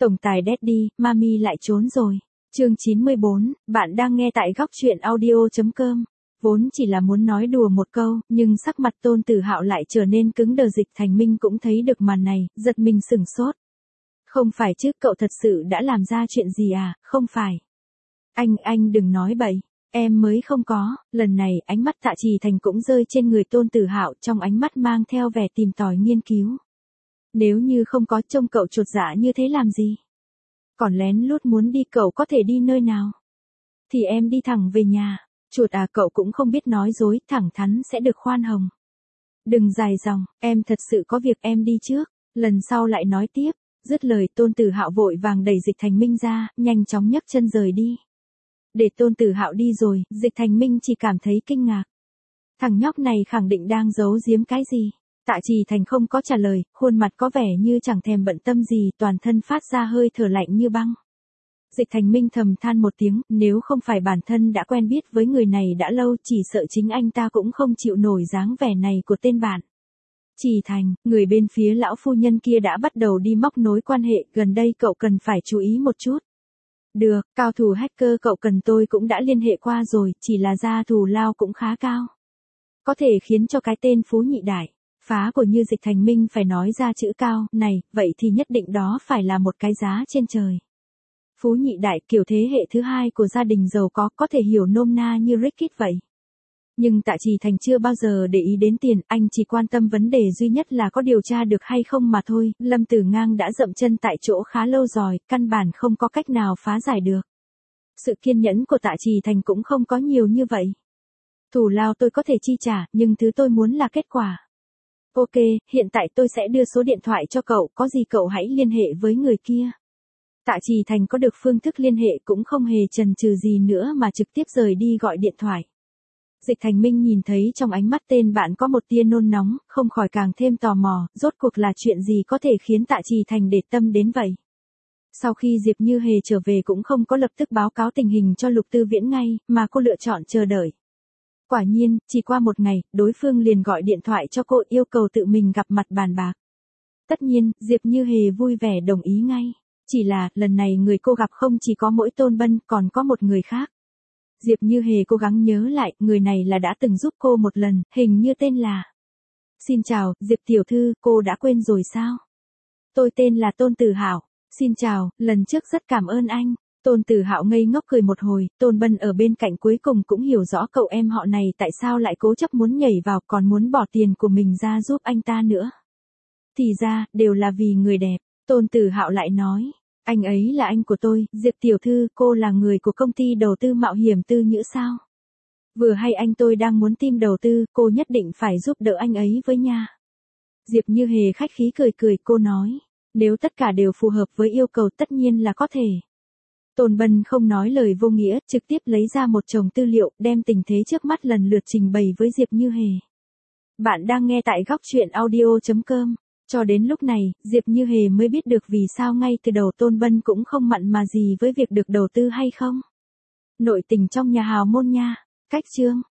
Tổng tài Daddy, Mami lại trốn rồi. Chương 94, bạn đang nghe tại góc truyện audio.com. Vốn chỉ là muốn nói đùa một câu, nhưng sắc mặt Tôn Tử Hạo lại trở nên cứng đờ. Dịch Thành Minh cũng thấy được màn này, giật mình sửng sốt. Không phải chứ, cậu thật sự đã làm ra chuyện gì à? Không phải. Anh đừng nói bậy. Em mới không có. Lần này ánh mắt Tạ Trì Thành cũng rơi trên người Tôn Tử Hạo, trong ánh mắt mang theo vẻ tìm tòi nghiên cứu. Nếu như không có, trông cậu chột dạ như thế làm gì? Còn lén lút muốn đi, cậu có thể đi nơi nào? Thì em đi thẳng về nhà. Chuột à, cậu cũng không biết nói dối, thẳng thắn sẽ được khoan hồng. Đừng dài dòng, em thật sự có việc, em đi trước, lần sau lại nói tiếp. Dứt lời, Tôn Tử Hạo vội vàng đẩy Dịch Thành Minh ra, nhanh chóng nhấc chân rời đi. Để Tôn Tử Hạo đi rồi, Dịch Thành Minh chỉ cảm thấy kinh ngạc. Thằng nhóc này khẳng định đang giấu giếm cái gì. Tạ Trì Thành không có trả lời, khuôn mặt có vẻ như chẳng thèm bận tâm gì, toàn thân phát ra hơi thở lạnh như băng. Dịch Thành Minh thầm than một tiếng, nếu không phải bản thân đã quen biết với người này đã lâu, chỉ sợ chính anh ta cũng không chịu nổi dáng vẻ này của tên bạn. Trì Thành, người bên phía lão phu nhân kia đã bắt đầu đi móc nối quan hệ, gần đây cậu cần phải chú ý một chút. Được, cao thủ hacker cậu cần tôi cũng đã liên hệ qua rồi, chỉ là ra thù lao cũng khá cao. Có thể khiến cho cái tên Phú Nhị Đại phá của như Dịch Thành Minh phải nói ra chữ cao này, vậy thì nhất định đó phải là một cái giá trên trời. Phú Nhị Đại, kiểu thế hệ thứ hai của gia đình giàu có thể hiểu nôm na như Rickit vậy. Nhưng Tạ Trì Thành chưa bao giờ để ý đến tiền, anh chỉ quan tâm vấn đề duy nhất là có điều tra được hay không mà thôi. Lâm Tử Ngang đã dậm chân tại chỗ khá lâu rồi, căn bản không có cách nào phá giải được. Sự kiên nhẫn của Tạ Trì Thành cũng không có nhiều như vậy. Thù lao tôi có thể chi trả, nhưng thứ tôi muốn là kết quả. Ok, hiện tại tôi sẽ đưa số điện thoại cho cậu, có gì cậu hãy liên hệ với người kia. Tạ Trì Thành có được phương thức liên hệ cũng không hề chần chừ gì nữa mà trực tiếp rời đi gọi điện thoại. Dịch Thành Minh nhìn thấy trong ánh mắt tên bạn có một tia nôn nóng, không khỏi càng thêm tò mò, rốt cuộc là chuyện gì có thể khiến Tạ Trì Thành để tâm đến vậy. Sau khi Diệp Như Hề trở về cũng không có lập tức báo cáo tình hình cho Lục Tư Viễn ngay, mà cô lựa chọn chờ đợi. Quả nhiên, chỉ qua một ngày, đối phương liền gọi điện thoại cho cô yêu cầu tự mình gặp mặt bàn bạc. Tất nhiên, Diệp Như Hề vui vẻ đồng ý ngay. Chỉ là, lần này người cô gặp không chỉ có mỗi Tôn Bân, còn có một người khác. Diệp Như Hề cố gắng nhớ lại, người này là đã từng giúp cô một lần, hình như tên là. Xin chào, Diệp tiểu thư, cô đã quên rồi sao? Tôi tên là Tôn Tử Hạo. Xin chào, lần trước rất cảm ơn anh. Tôn Tử Hạo ngây ngốc cười một hồi, Tôn Bân ở bên cạnh cuối cùng cũng hiểu rõ cậu em họ này tại sao lại cố chấp muốn nhảy vào, còn muốn bỏ tiền của mình ra giúp anh ta nữa. Thì ra, đều là vì người đẹp. Tôn Tử Hạo lại nói, anh ấy là anh của tôi, Diệp tiểu thư, cô là người của công ty đầu tư mạo hiểm Tư Nhữ sao? Vừa hay anh tôi đang muốn team đầu tư, cô nhất định phải giúp đỡ anh ấy với nha. Diệp Như Hề khách khí cười, cô nói, nếu tất cả đều phù hợp với yêu cầu tất nhiên là có thể. Tôn Bân không nói lời vô nghĩa, trực tiếp lấy ra một chồng tư liệu, đem tình thế trước mắt lần lượt trình bày với Diệp Như Hề. Bạn đang nghe tại góc truyện audio.com. Cho đến lúc này, Diệp Như Hề mới biết được vì sao ngay từ đầu Tôn Bân cũng không mặn mà gì với việc được đầu tư hay không. Nội tình trong nhà hào môn nha. Cách chương.